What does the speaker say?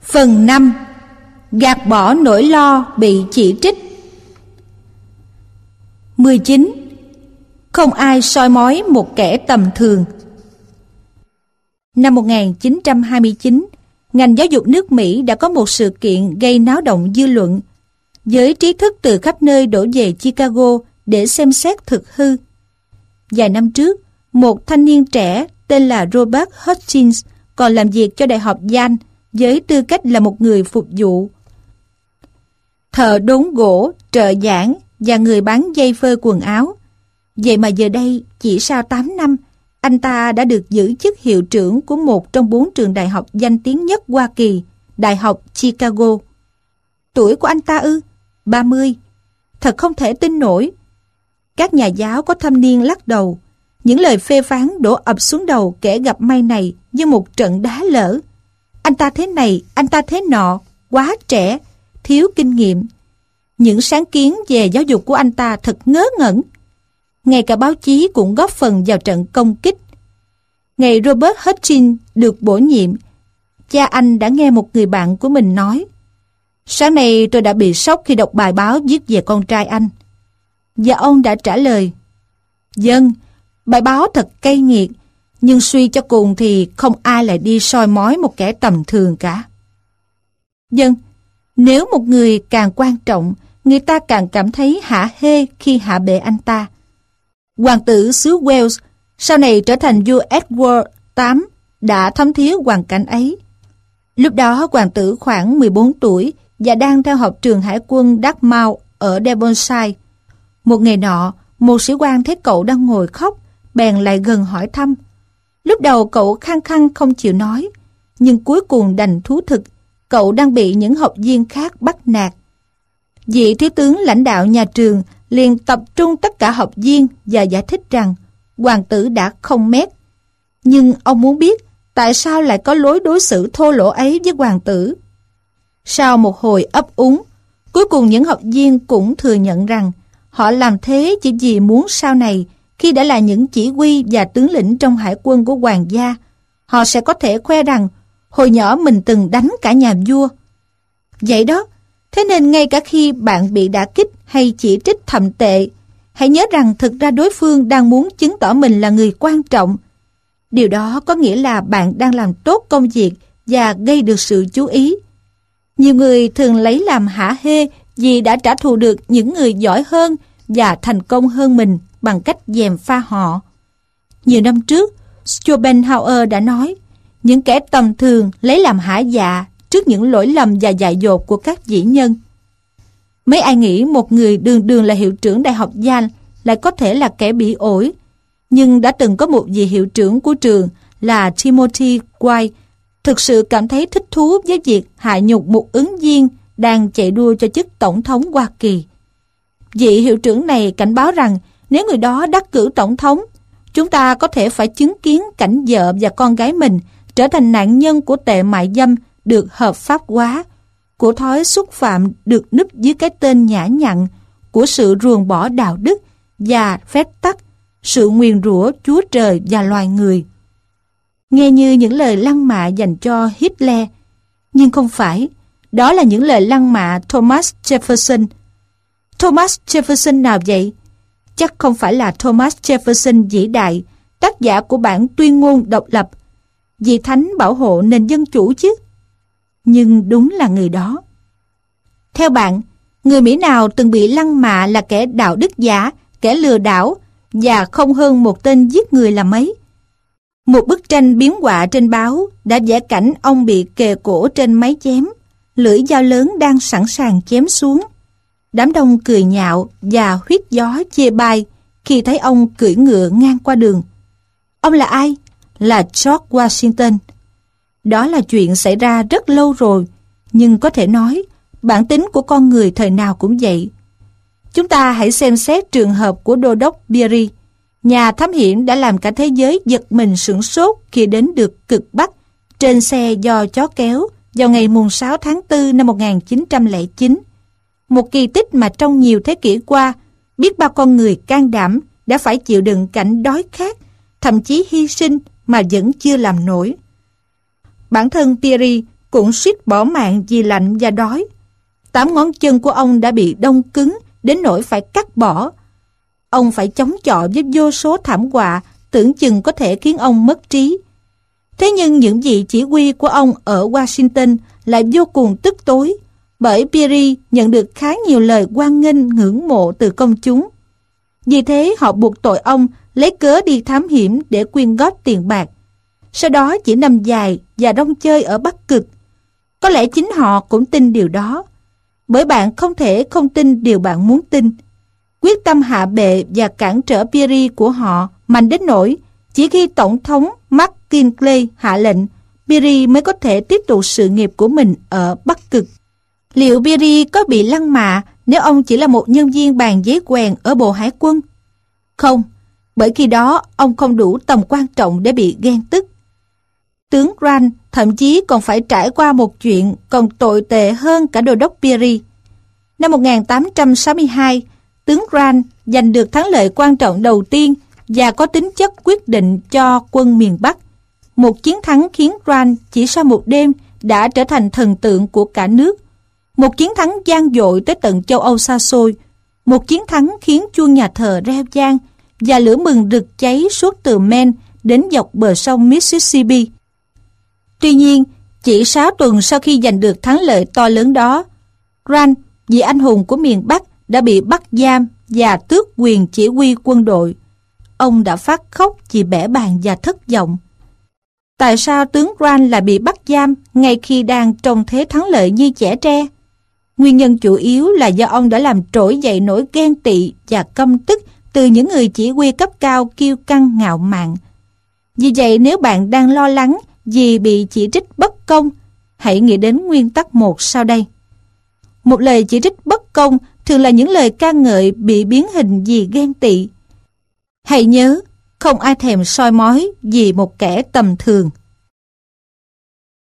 Phần 5. Gạt bỏ nỗi lo bị chỉ trích. 19. Không ai soi mói một kẻ tầm thường. Năm 1929, ngành giáo dục nước Mỹ đã có một sự kiện gây náo động dư luận. Giới trí thức từ khắp nơi đổ về Chicago để xem xét thực hư. Vài năm trước, một thanh niên trẻ tên là Robert Hutchins còn làm việc cho Đại học Yale với tư cách là một người phục vụ, thợ đốn gỗ, trợ giảng và người bán dây phơi quần áo. Vậy mà giờ đây, chỉ sau 8 năm, anh ta đã được giữ chức hiệu trưởng của một trong 4 trường đại học danh tiếng nhất Hoa Kỳ, Đại học Chicago. Tuổi của anh ta ư? 30. Thật không thể tin nổi. Các nhà giáo có thâm niên lắc đầu. Những lời phê phán đổ ập xuống đầu kẻ gặp may này như một trận đá lở. Anh ta thế này, anh ta thế nọ, quá trẻ, thiếu kinh nghiệm. Những sáng kiến về giáo dục của anh ta thật ngớ ngẩn. Ngay cả báo chí cũng góp phần vào trận công kích. Ngày Robert Hutchins được bổ nhiệm, cha anh đã nghe một người bạn của mình nói: "Sáng nay tôi đã bị sốc khi đọc bài báo viết về con trai anh." Và ông đã trả lời: "Vâng, bài báo thật cay nghiệt, nhưng suy cho cùng thì không ai lại đi soi mói một kẻ tầm thường cả." Vâng, nếu một người càng quan trọng, người ta càng cảm thấy hả hê khi hạ bệ anh ta. Hoàng tử xứ Wales, sau này trở thành vua Edward VIII, đã thấm thía hoàn cảnh ấy. Lúc đó hoàng tử khoảng 14 tuổi và đang theo học trường hải quân Dartmouth ở Devonshire. Một ngày nọ, một sĩ quan thấy cậu đang ngồi khóc, bèn lại gần hỏi thăm. Lúc đầu cậu khăng khăng không chịu nói, nhưng cuối cùng đành thú thực, cậu đang bị những học viên khác bắt nạt. Vị thiếu tướng lãnh đạo nhà trường liền tập trung tất cả học viên và giải thích rằng hoàng tử đã không mét. Nhưng ông muốn biết tại sao lại có lối đối xử thô lỗ ấy với hoàng tử. Sau một hồi ấp úng, cuối cùng những học viên cũng thừa nhận rằng họ làm thế chỉ vì muốn sau này, khi đã là những chỉ huy và tướng lĩnh trong hải quân của hoàng gia, họ sẽ có thể khoe rằng hồi nhỏ mình từng đánh cả nhà vua. Vậy đó, thế nên ngay cả khi bạn bị đả kích hay chỉ trích thậm tệ, hãy nhớ rằng thực ra đối phương đang muốn chứng tỏ mình là người quan trọng. Điều đó có nghĩa là bạn đang làm tốt công việc và gây được sự chú ý. Nhiều người thường lấy làm hả hê vì đã trả thù được những người giỏi hơn và thành công hơn mình bằng cách gièm pha họ. Nhiều năm trước, Schopenhauer đã nói, những kẻ tầm thường lấy làm hả dạ trước những lỗi lầm và dại dột của các vĩ nhân. Mấy ai nghĩ một người đường đường là hiệu trưởng đại học Yale lại có thể là kẻ bị ổi. Nhưng đã từng có một vị hiệu trưởng của trường là Timothy White thực sự cảm thấy thích thú với việc hạ nhục một ứng viên đang chạy đua cho chức tổng thống Hoa Kỳ. Vị hiệu trưởng này cảnh báo rằng nếu người đó đắc cử tổng thống, chúng ta có thể phải chứng kiến cảnh vợ và con gái mình trở thành nạn nhân của tệ mại dâm được hợp pháp hóa, của thói xúc phạm được núp dưới cái tên nhã nhặn, của sự ruồng bỏ đạo đức và phép tắc, sự nguyền rủa Chúa Trời và loài người. Nghe như những lời lăng mạ dành cho Hitler, nhưng không phải. Đó là những lời lăng mạ Thomas Jefferson. Thomas Jefferson nào vậy? Chắc không phải là Thomas Jefferson vĩ đại, tác giả của bản tuyên ngôn độc lập, vị thánh bảo hộ nền dân chủ chứ. Nhưng đúng là người đó. Theo bạn, người Mỹ nào từng bị lăng mạ là kẻ đạo đức giả, kẻ lừa đảo và không hơn một tên giết người là mấy? Một bức tranh biếm họa trên báo đã vẽ cảnh ông bị kề cổ trên máy chém, lưỡi dao lớn đang sẵn sàng chém xuống. Đám đông cười nhạo và huýt gió chê bai khi thấy ông cưỡi ngựa ngang qua đường. Ông là ai? Là George Washington. Đó là chuyện xảy ra rất lâu rồi, nhưng có thể nói bản tính của con người thời nào cũng vậy. Chúng ta hãy xem xét trường hợp của Đô đốc Peary, nhà thám hiểm đã làm cả thế giới giật mình sửng sốt khi đến được cực Bắc trên xe do chó kéo vào ngày mùng 6 tháng 4 năm 1909. Một kỳ tích mà trong nhiều thế kỷ qua, biết bao con người can đảm đã phải chịu đựng cảnh đói khát, thậm chí hy sinh mà vẫn chưa làm nổi. Bản thân Peary cũng suýt bỏ mạng vì lạnh và đói. 8 ngón chân của ông đã bị đông cứng đến nỗi phải cắt bỏ. Ông phải chống chọi với vô số thảm họa tưởng chừng có thể khiến ông mất trí. Thế nhưng những vị chỉ huy của ông ở Washington lại vô cùng tức tối, bởi Peary nhận được khá nhiều lời hoan nghênh ngưỡng mộ từ công chúng. Vì thế họ buộc tội ông lấy cớ đi thám hiểm để quyên góp tiền bạc, sau đó chỉ nằm dài và rong chơi ở Bắc Cực. Có lẽ chính họ cũng tin điều đó, bởi bạn không thể không tin điều bạn muốn tin. Quyết tâm hạ bệ và cản trở Peary của họ mạnh đến nỗi chỉ khi Tổng thống McKinley hạ lệnh, Peary mới có thể tiếp tục sự nghiệp của mình ở Bắc Cực. Liệu Peary có bị lăng mạ nếu ông chỉ là một nhân viên bàn giấy quèn ở Bộ Hải quân? Không, bởi khi đó ông không đủ tầm quan trọng để bị ghen tức. Tướng Grant thậm chí còn phải trải qua một chuyện còn tồi tệ hơn cả đô đốc Peary. Năm 1862, tướng Grant giành được thắng lợi quan trọng đầu tiên và có tính chất quyết định cho quân miền Bắc. Một chiến thắng khiến Grant chỉ sau một đêm đã trở thành thần tượng của cả nước. Một chiến thắng vang dội tới tận châu Âu xa xôi. Một chiến thắng khiến chuông nhà thờ reo vang và lửa mừng rực cháy suốt từ Maine đến dọc bờ sông Mississippi. Tuy nhiên, chỉ 6 tuần sau khi giành được thắng lợi to lớn đó, Grant, vị anh hùng của miền Bắc, đã bị bắt giam và tước quyền chỉ huy quân đội. Ông đã phát khóc vì bẽ bàng và thất vọng. Tại sao tướng Grant lại bị bắt giam ngay khi đang trong thế thắng lợi như trẻ tre? Nguyên nhân chủ yếu là do ông đã làm trỗi dậy nỗi ghen tị và căm tức từ những người chỉ huy cấp cao kiêu căng ngạo mạn. Vì vậy, nếu bạn đang lo lắng vì bị chỉ trích bất công, hãy nghĩ đến nguyên tắc 1 sau đây. Một lời chỉ trích bất công thường là những lời ca ngợi bị biến hình vì ghen tị. Hãy nhớ, không ai thèm soi mói vì một kẻ tầm thường.